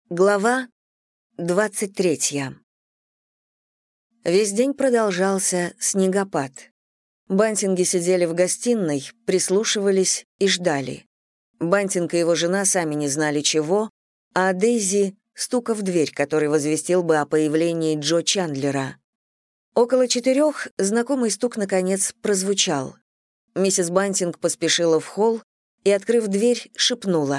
Глава 23. Весь день продолжался снегопад. Бантинги сидели в гостиной, прислушивались и ждали. Бантинг и его жена сами не знали чего, а Дейзи — стука в дверь, который возвестил бы о появлении Джо Чандлера. Около 4 знакомый стук, наконец, прозвучал. Миссис Бантинг поспешила в холл и, открыв дверь, шепнула: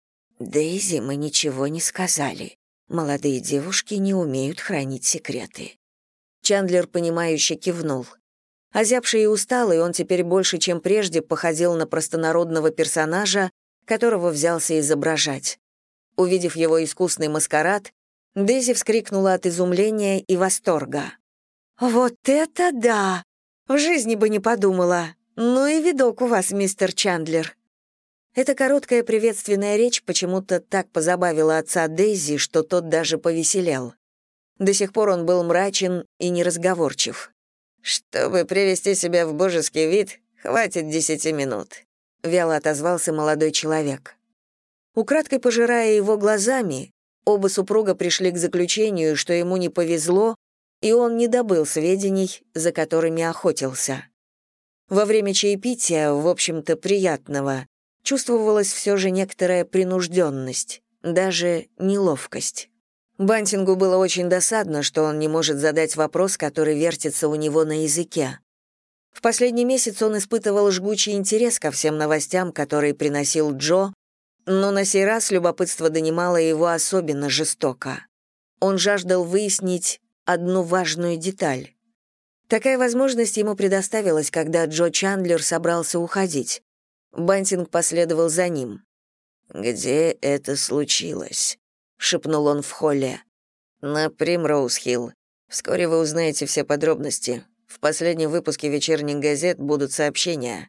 «Дейзи, мы ничего не сказали. Молодые девушки не умеют хранить секреты». Чандлер, понимающе кивнул. Озябший и усталый, он теперь больше, чем прежде, походил на простонародного персонажа, которого взялся изображать. Увидев его искусный маскарад, Дейзи вскрикнула от изумления и восторга. «Вот это да! В жизни бы не подумала! Ну и видок у вас, мистер Чандлер!» Эта короткая приветственная речь почему-то так позабавила отца Дейзи, что тот даже повеселел. До сих пор он был мрачен и неразговорчив. «Чтобы привести себя в божеский вид, хватит 10 минут», — вяло отозвался молодой человек. Украдкой пожирая его глазами, оба супруга пришли к заключению, что ему не повезло, и он не добыл сведений, за которыми охотился. Во время чаепития, в общем-то, приятного, чувствовалась все же некоторая принужденность, даже неловкость. Бантингу было очень досадно, что он не может задать вопрос, который вертится у него на языке. В последний месяц он испытывал жгучий интерес ко всем новостям, которые приносил Джо, но на сей раз любопытство донимало его особенно жестоко. Он жаждал выяснить одну важную деталь. Такая возможность ему предоставилась, когда Джо Чандлер собрался уходить. Бантинг последовал за ним. «Где это случилось?» — шепнул он в холле. «На Примроуз-Хилл. Вскоре вы узнаете все подробности. В последнем выпуске вечерних газет будут сообщения.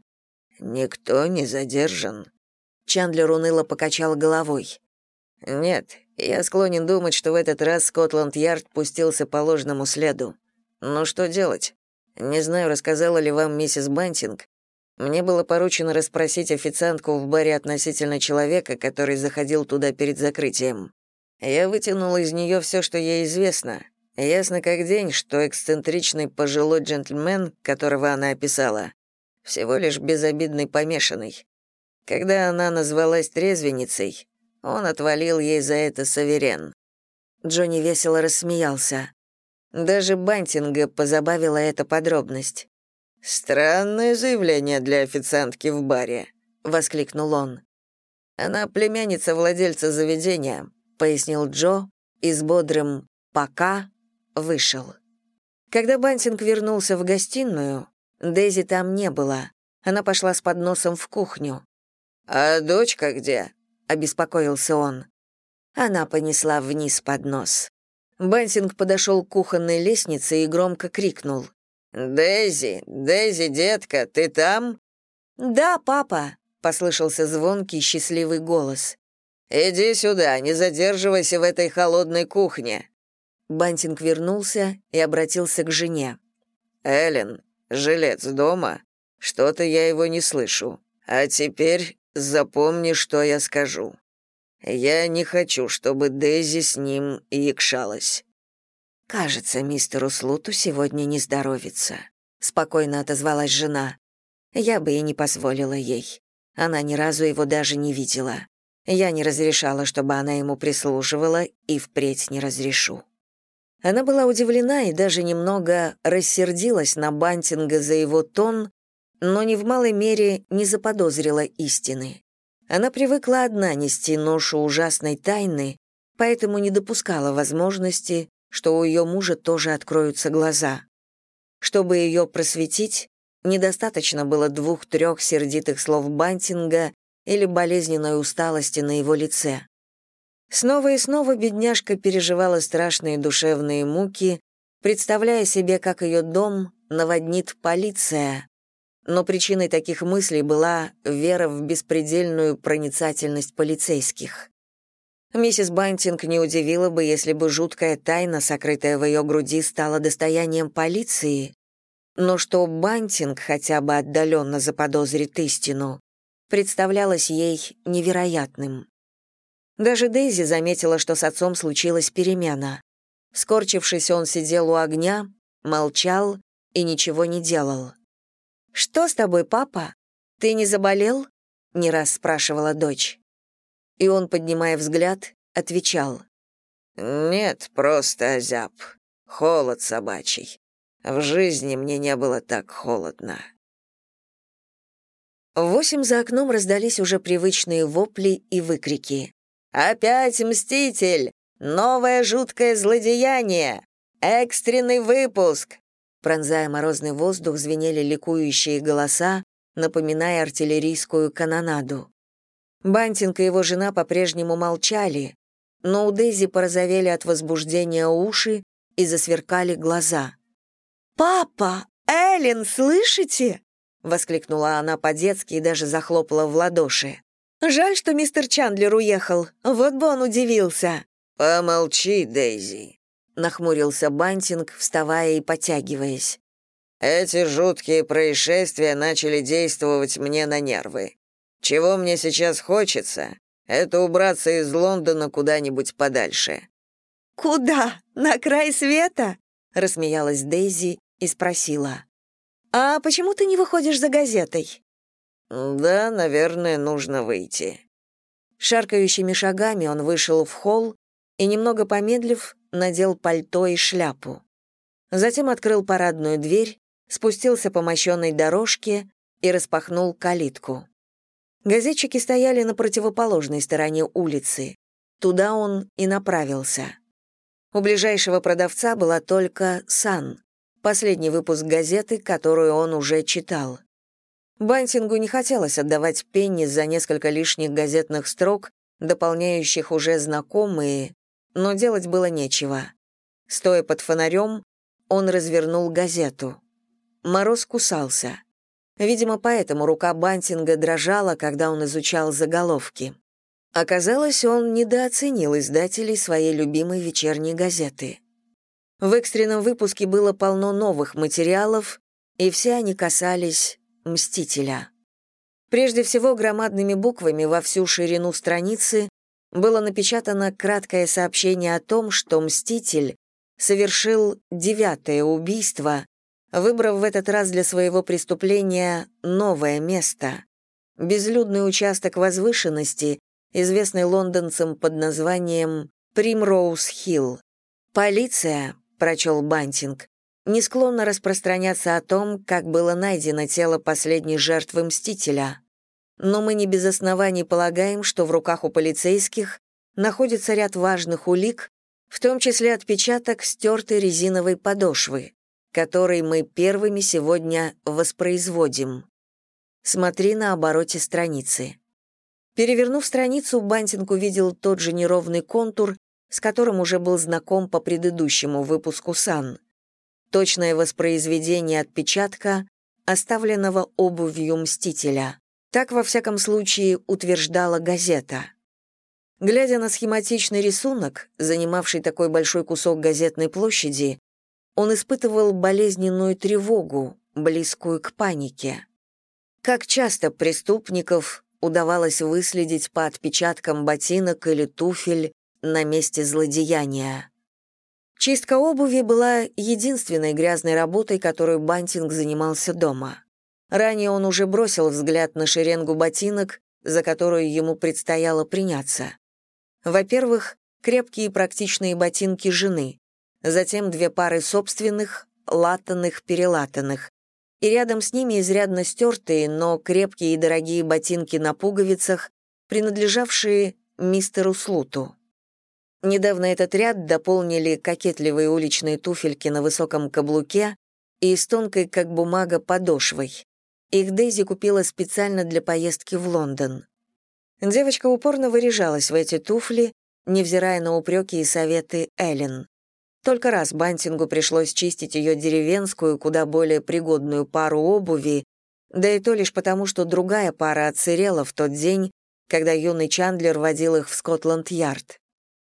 Никто не задержан». Чандлер уныло покачал головой. «Нет, я склонен думать, что в этот раз Скотланд-Ярд пустился по ложному следу. Но что делать? Не знаю, рассказала ли вам миссис Бантинг. Мне было поручено расспросить официантку в баре относительно человека, который заходил туда перед закрытием. Я вытянул из нее все, что ей известно. Ясно как день, что эксцентричный пожилой джентльмен, которого она описала, всего лишь безобидный помешанный. Когда она назвалась трезвенницей, он отвалил ей за это суверен». Джонни весело рассмеялся. Даже Бантинга позабавила эта подробность. «Странное заявление для официантки в баре», — воскликнул он. «Она племянница владельца заведения», — пояснил Джо и с бодрым «пока» вышел. Когда Бантинг вернулся в гостиную, Дейзи там не было. Она пошла с подносом в кухню. «А дочка где?» — обеспокоился он. Она понесла вниз поднос. Бантинг подошел к кухонной лестнице и громко крикнул. «Дейзи, Дейзи, детка, ты там?» «Да, папа», — послышался звонкий, счастливый голос. «Иди сюда, не задерживайся в этой холодной кухне». Бантинг вернулся и обратился к жене. «Эллен, жилец дома? Что-то я его не слышу. А теперь запомни, что я скажу. Я не хочу, чтобы Дейзи с ним якшалась». «Кажется, мистеру Слуту сегодня не здоровится», — спокойно отозвалась жена. «Я бы и не позволила ей. Она ни разу его даже не видела. Я не разрешала, чтобы она ему прислуживала, и впредь не разрешу». Она была удивлена и даже немного рассердилась на Бантинга за его тон, но ни в малой мере не заподозрила истины. Она привыкла одна нести ношу ужасной тайны, поэтому не допускала возможности, что у ее мужа тоже откроются глаза. Чтобы ее просветить, недостаточно было 2-3 сердитых слов Бантинга или болезненной усталости на его лице. Снова и снова бедняжка переживала страшные душевные муки, представляя себе, как ее дом наводнит полиция. Но причиной таких мыслей была вера в беспредельную проницательность полицейских. Миссис Бантинг не удивила бы, если бы жуткая тайна, сокрытая в ее груди, стала достоянием полиции, но что Бантинг хотя бы отдаленно заподозрит истину, представлялось ей невероятным. Даже Дейзи заметила, что с отцом случилась перемена. Скорчившись, он сидел у огня, молчал и ничего не делал. «Что с тобой, папа? Ты не заболел?» — не раз спрашивала дочь. И он, поднимая взгляд, отвечал. «Нет, просто озяб. Холод собачий. В жизни мне не было так холодно». В 8 за окном раздались уже привычные вопли и выкрики. «Опять Мститель! Новое жуткое злодеяние! Экстренный выпуск!» Пронзая морозный воздух, звенели ликующие голоса, напоминая артиллерийскую канонаду. Бантинг и его жена по-прежнему молчали, но у Дейзи порозовели от возбуждения уши и засверкали глаза. «Папа! Эллен, слышите?» — воскликнула она по-детски и даже захлопала в ладоши. «Жаль, что мистер Чандлер уехал. Вот бы он удивился». «Помолчи, Дейзи», — нахмурился Бантинг, вставая и потягиваясь. «Эти жуткие происшествия начали действовать мне на нервы. Чего мне сейчас хочется, это убраться из Лондона куда-нибудь подальше». «Куда? На край света?» — рассмеялась Дейзи и спросила. «А почему ты не выходишь за газетой?» «Да, наверное, нужно выйти». Шаркающими шагами он вышел в холл и, немного помедлив, надел пальто и шляпу. Затем открыл парадную дверь, спустился по мощенной дорожке и распахнул калитку. Газетчики стояли на противоположной стороне улицы. Туда он и направился. У ближайшего продавца была только «Сан», последний выпуск газеты, которую он уже читал. Бантингу не хотелось отдавать пенни за несколько лишних газетных строк, дополняющих уже знакомые, но делать было нечего. Стоя под фонарем, он развернул газету. Мороз кусался. Видимо, поэтому рука Бантинга дрожала, когда он изучал заголовки. Оказалось, он недооценил издателей своей любимой вечерней газеты. В экстренном выпуске было полно новых материалов, и все они касались Мстителя. Прежде всего, громадными буквами во всю ширину страницы было напечатано краткое сообщение о том, что Мститель совершил 9-е убийство, выбрав в этот раз для своего преступления новое место — безлюдный участок возвышенности, известный лондонцам под названием Примроуз-Хилл. «Полиция», — прочел Бантинг, не склонна распространяться о том, как было найдено тело последней жертвы Мстителя. Но мы не без оснований полагаем, что в руках у полицейских находится ряд важных улик, в том числе отпечаток стертой резиновой подошвы, который мы первыми сегодня воспроизводим. Смотри на обороте страницы. Перевернув страницу, Бантинг увидел тот же неровный контур, с которым уже был знаком по предыдущему выпуску «Сан». Точное воспроизведение отпечатка, оставленного обувью Мстителя. Так, во всяком случае, утверждала газета. Глядя на схематичный рисунок, занимавший такой большой кусок газетной площади, он испытывал болезненную тревогу, близкую к панике. Как часто преступников удавалось выследить по отпечаткам ботинок или туфель на месте злодеяния. Чистка обуви была единственной грязной работой, которой Бантинг занимался дома. Ранее он уже бросил взгляд на шеренгу ботинок, за которую ему предстояло приняться. Во-первых, крепкие и практичные ботинки жены, затем 2 пары собственных, латаных-перелатанных, и рядом с ними изрядно стертые, но крепкие и дорогие ботинки на пуговицах, принадлежавшие мистеру Слуту. Недавно этот ряд дополнили кокетливые уличные туфельки на высоком каблуке и с тонкой, как бумага, подошвой. Их Дейзи купила специально для поездки в Лондон. Девочка упорно выряжалась в эти туфли, невзирая на упреки и советы Эллен. Только раз Бантингу пришлось чистить ее деревенскую, куда более пригодную пару обуви, да и то лишь потому, что другая пара отсырела в тот день, когда юный Чандлер водил их в Скотланд-Ярд.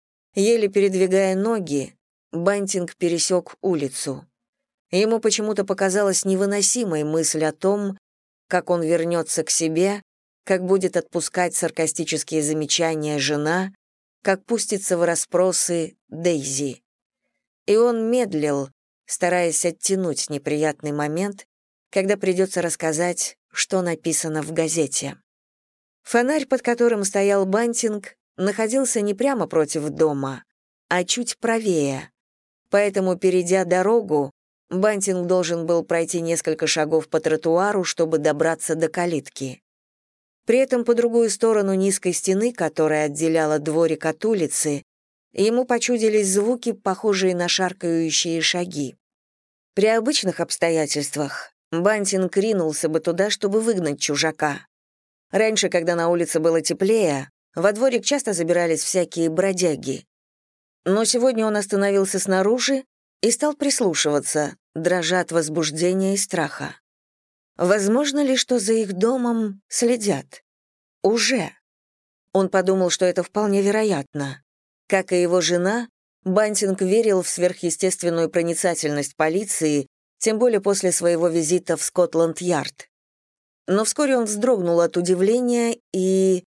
Еле передвигая ноги, Бантинг пересек улицу. Ему почему-то показалась невыносимой мысль о том, как он вернется к себе, как будет отпускать саркастические замечания жена, как пустится в расспросы Дейзи. И он медлил, стараясь оттянуть неприятный момент, когда придется рассказать, что написано в газете. Фонарь, под которым стоял Бантинг, находился не прямо против дома, а чуть правее. Поэтому, перейдя дорогу, Бантинг должен был пройти несколько шагов по тротуару, чтобы добраться до калитки. При этом по другую сторону низкой стены, которая отделяла дворик от улицы, ему почудились звуки, похожие на шаркающие шаги. При обычных обстоятельствах Бантинг ринулся бы туда, чтобы выгнать чужака. Раньше, когда на улице было теплее, во дворик часто забирались всякие бродяги. Но сегодня он остановился снаружи и стал прислушиваться, дрожа от возбуждения и страха. Возможно ли, что за их домом следят? Уже. Он подумал, что это вполне вероятно. Как и его жена, Бантинг верил в сверхъестественную проницательность полиции, тем более после своего визита в Скотланд-Ярд. Но вскоре он вздрогнул от удивления и...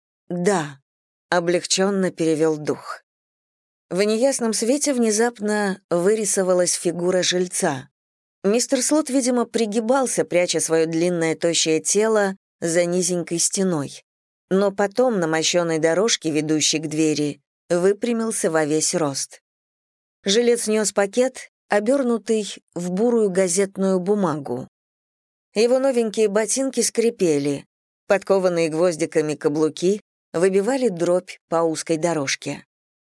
Да, облегченно перевел дух. В неясном свете внезапно вырисовалась фигура жильца. Мистер Слот, видимо, пригибался, пряча свое длинное тощее тело за низенькой стеной. Но потом на мощенной дорожке, ведущей к двери, выпрямился во весь рост. Жилец нес пакет, обернутый в бурую газетную бумагу. Его новенькие ботинки скрипели, подкованные гвоздиками каблуки выбивали дробь по узкой дорожке.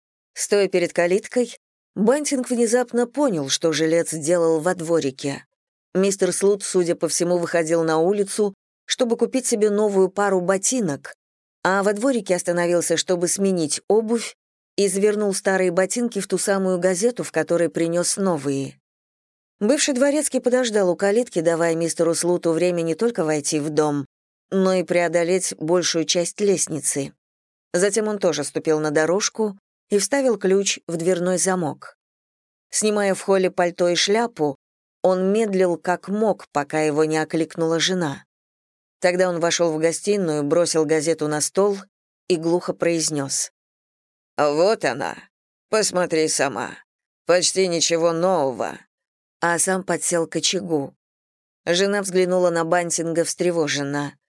Стоя перед калиткой, Бантинг внезапно понял, что жилец делал во дворике. Мистер Слут, судя по всему, выходил на улицу, чтобы купить себе новую пару ботинок, а во дворике остановился, чтобы сменить обувь, и завернул старые ботинки в ту самую газету, в которой принес новые. Бывший дворецкий подождал у калитки, давая мистеру Слуту время не только войти в дом, но и преодолеть большую часть лестницы. Затем он тоже ступил на дорожку и вставил ключ в дверной замок. Снимая в холле пальто и шляпу, он медлил как мог, пока его не окликнула жена. Тогда он вошел в гостиную, бросил газету на стол и глухо произнес: «Вот она. Посмотри сама. Почти ничего нового». А сам подсел к очагу. Жена взглянула на Бантинга встревоженно.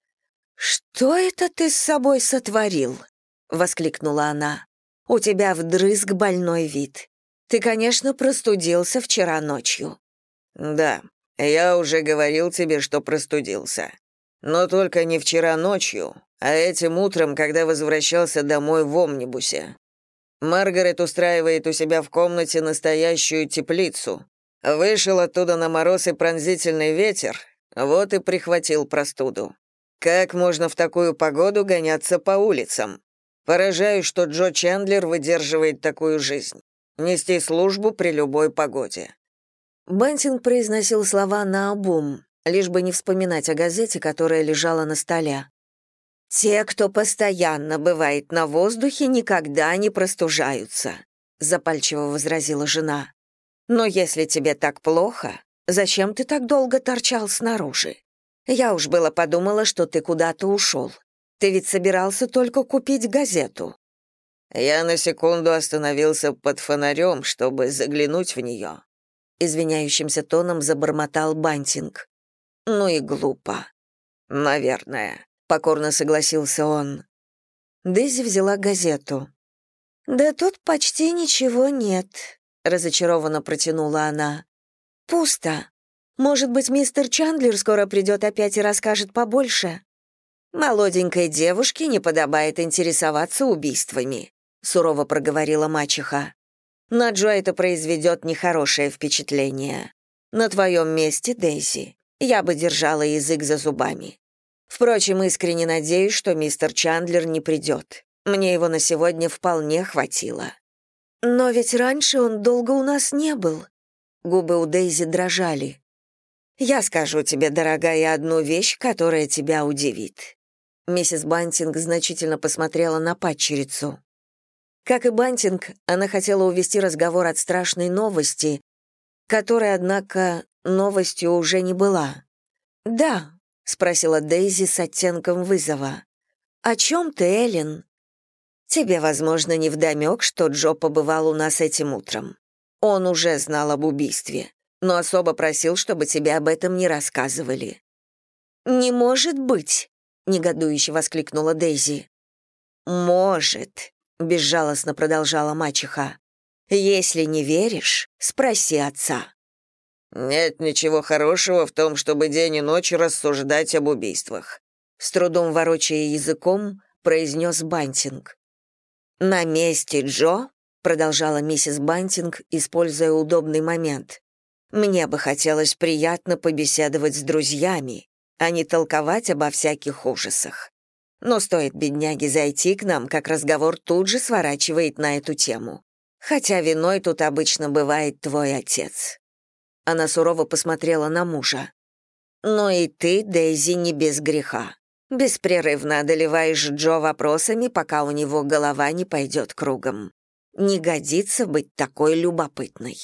«Что это ты с собой сотворил?» — воскликнула она. «У тебя вдрызг больной вид. Ты, конечно, простудился вчера ночью». «Да, я уже говорил тебе, что простудился. Но только не вчера ночью, а этим утром, когда возвращался домой в омнибусе. Маргарет устраивает у себя в комнате настоящую теплицу. Вышел оттуда на мороз и пронзительный ветер, вот и прихватил простуду. Как можно в такую погоду гоняться по улицам? Поражаюсь, что Джо Чендлер выдерживает такую жизнь. Нести службу при любой погоде». Бантинг произносил слова наобум, лишь бы не вспоминать о газете, которая лежала на столе. «Те, кто постоянно бывает на воздухе, никогда не простужаются», — запальчиво возразила жена. «Но если тебе так плохо, зачем ты так долго торчал снаружи? Я уж было подумала, что ты куда-то ушел. Ты ведь собирался только купить газету». «Я на секунду остановился под фонарем, чтобы заглянуть в нее», — извиняющимся тоном забормотал Бантинг. «Ну и глупо». «Наверное», — покорно согласился он. Дейзи взяла газету. «Да тут почти ничего нет», — разочарованно протянула она. «Пусто. Может быть, мистер Чандлер скоро придет опять и расскажет побольше?» «Молоденькой девушке не подобает интересоваться убийствами», — сурово проговорила мачеха. «На Джо это произведет нехорошее впечатление. На твоем месте, Дейзи, я бы держала язык за зубами. Впрочем, искренне надеюсь, что мистер Чандлер не придет. Мне его на сегодня вполне хватило». «Но ведь раньше он долго у нас не был». Губы у Дейзи дрожали. «Я скажу тебе, дорогая, одну вещь, которая тебя удивит». Миссис Бантинг значительно посмотрела на падчерицу. Как и Бантинг, она хотела увести разговор от страшной новости, которая, однако, новостью уже не была. «Да», — спросила Дейзи с оттенком вызова. «О чем ты, Эллен?» Тебе, возможно, невдомёк, что Джо побывал у нас этим утром. Он уже знал об убийстве, но особо просил, чтобы тебе об этом не рассказывали». «Не может быть!» — негодующе воскликнула Дейзи. «Может», — безжалостно продолжала мачеха. «Если не веришь, спроси отца». «Нет ничего хорошего в том, чтобы день и ночь рассуждать об убийствах», с трудом ворочая языком, произнес Бантинг. «На месте Джо», — продолжала миссис Бантинг, используя удобный момент, «мне бы хотелось приятно побеседовать с друзьями, а не толковать обо всяких ужасах. Но стоит бедняге зайти к нам, как разговор тут же сворачивает на эту тему. Хотя виной тут обычно бывает твой отец». Она сурово посмотрела на мужа. «Ну и ты, Дейзи, не без греха. Беспрерывно одолеваешь Джо вопросами, пока у него голова не пойдет кругом. Не годится быть такой любопытной».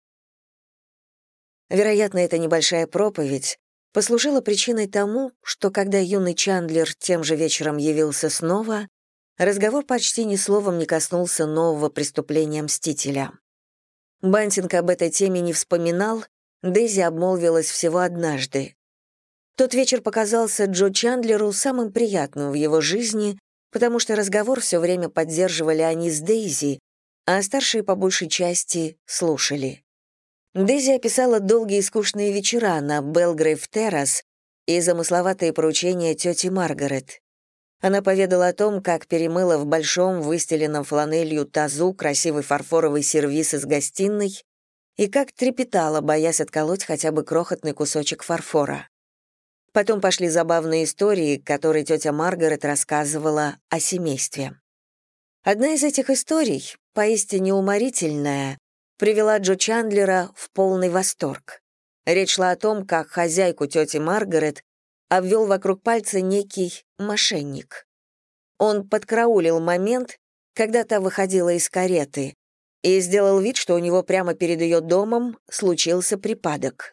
Вероятно, эта небольшая проповедь послужила причиной тому, что когда юный Чандлер тем же вечером явился снова, разговор почти ни словом не коснулся нового преступления Мстителя. Бантинг об этой теме не вспоминал, Дейзи обмолвилась всего однажды. Тот вечер показался Джо Чандлеру самым приятным в его жизни, потому что разговор все время поддерживали они с Дейзи, а старшие по большей части слушали. Дейзи описала долгие и скучные вечера на Белгрейв-террас и замысловатые поручения тети Маргарет. Она поведала о том, как перемыла в большом, выстеленном фланелью тазу красивый фарфоровый сервиз из гостиной и как трепетала, боясь отколоть хотя бы крохотный кусочек фарфора. Потом пошли забавные истории, которые тетя Маргарет рассказывала о семействе. Одна из этих историй, поистине уморительная, привела Джо Чандлера в полный восторг. Речь шла о том, как хозяйку тети Маргарет обвел вокруг пальца некий мошенник. Он подкараулил момент, когда та выходила из кареты, и сделал вид, что у него прямо перед ее домом случился припадок.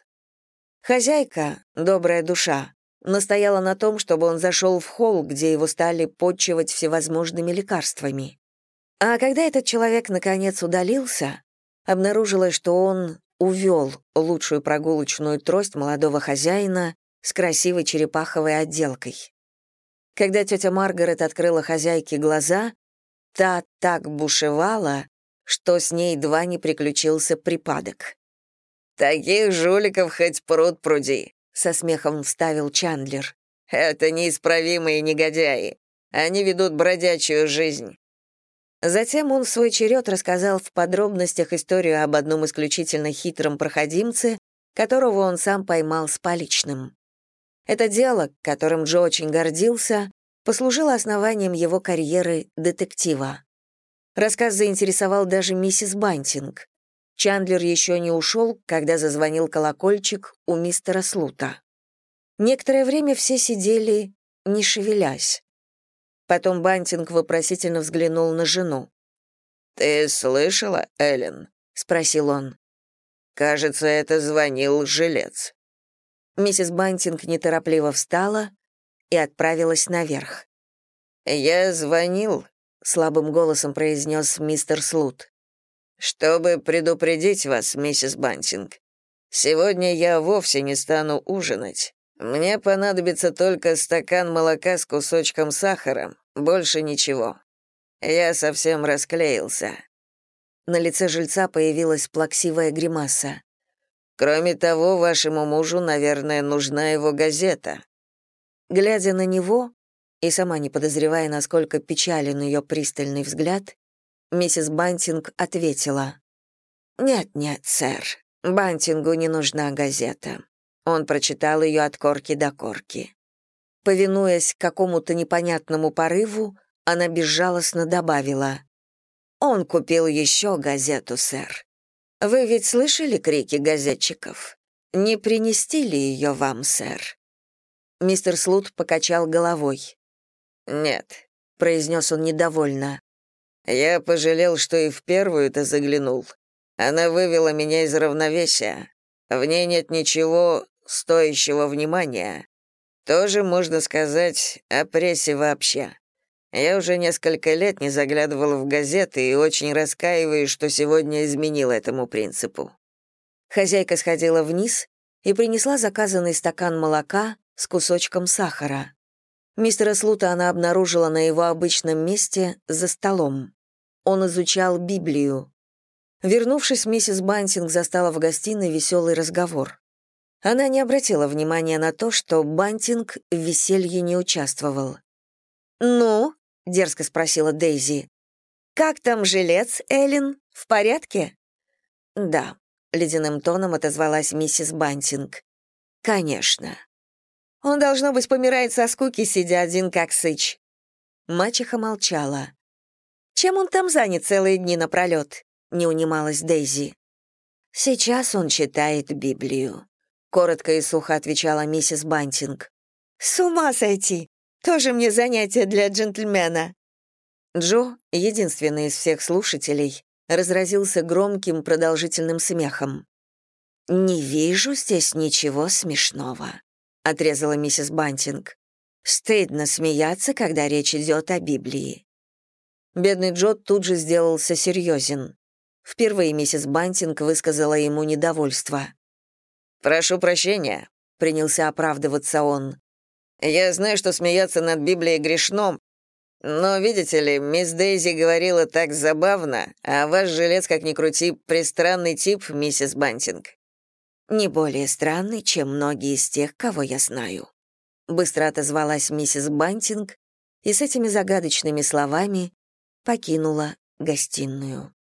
Хозяйка, добрая душа, настояла на том, чтобы он зашел в холл, где его стали подчивать всевозможными лекарствами. А когда этот человек наконец удалился, обнаружилось, что он увел лучшую прогулочную трость молодого хозяина с красивой черепаховой отделкой. Когда тетя Маргарет открыла хозяйке глаза, та так бушевала, что с ней едва не приключился припадок. «Таких жуликов хоть пруд пруди», — со смехом вставил Чандлер. «Это неисправимые негодяи. Они ведут бродячую жизнь». Затем он в свой черед рассказал в подробностях историю об одном исключительно хитром проходимце, которого он сам поймал с поличным. Это дело, которым Джо очень гордился, послужило основанием его карьеры детектива. Рассказ заинтересовал даже миссис Бантинг. Чандлер еще не ушел, когда зазвонил колокольчик у мистера Слута. Некоторое время все сидели, не шевелясь. Потом Бантинг вопросительно взглянул на жену. «Ты слышала, Эллен?» — спросил он. «Кажется, это звонил жилец». Миссис Бантинг неторопливо встала и отправилась наверх. «Я звонил», — слабым голосом произнес мистер Слут, «чтобы предупредить вас, миссис Бантинг. Сегодня я вовсе не стану ужинать. Мне понадобится только стакан молока с кусочком сахара, больше ничего. Я совсем расклеился». На лице жильца появилась плаксивая гримаса. «Кроме того, вашему мужу, наверное, нужна его газета». Глядя на него, и сама не подозревая, насколько печален ее пристальный взгляд, миссис Бантинг ответила: «Нет-нет, сэр, Бантингу не нужна газета. Он прочитал ее от корки до корки». Повинуясь какому-то непонятному порыву, она безжалостно добавила: «Он купил еще газету, сэр. Вы ведь слышали крики газетчиков? Не принести ли ее вам, сэр?» Мистер Слут покачал головой. «Нет», — произнес он недовольно. «Я пожалел, что и в первую-то заглянул. Она вывела меня из равновесия. В ней нет ничего стоящего внимания. Тоже можно сказать о прессе вообще. Я уже несколько лет не заглядывал в газеты и очень раскаиваюсь, что сегодня изменил этому принципу». Хозяйка сходила вниз и принесла заказанный стакан молока с кусочком сахара. Мистера Слута она обнаружила на его обычном месте за столом. Он изучал Библию. Вернувшись, миссис Бантинг застала в гостиной веселый разговор. Она не обратила внимания на то, что Бантинг в веселье не участвовал. «Ну?» — дерзко спросила Дейзи. «Как там жилец, Эллен? В порядке?» «Да», — ледяным тоном отозвалась миссис Бантинг. «Конечно. Он, должно быть, помирает со скуки, сидя один как сыч». Мачеха молчала. «Чем он там занят целые дни напролет?» — не унималась Дейзи. «Сейчас он читает Библию», — коротко и сухо отвечала миссис Бантинг. «С ума сойти! Тоже мне занятие для джентльмена!» Джо, единственный из всех слушателей, разразился громким продолжительным смехом. «Не вижу здесь ничего смешного», — отрезала миссис Бантинг. «Стыдно смеяться, когда речь идет о Библии». Бедный Джо тут же сделался серьезен. Впервые миссис Бантинг высказала ему недовольство. «Прошу прощения», — принялся оправдываться он. «Я знаю, что смеяться над Библией грешно, но, видите ли, мисс Дейзи говорила так забавно, а ваш жилец, как ни крути, пристранный тип, миссис Бантинг». «Не более странный, чем многие из тех, кого я знаю», — быстро отозвалась миссис Бантинг и с этими загадочными словами покинула гостиную.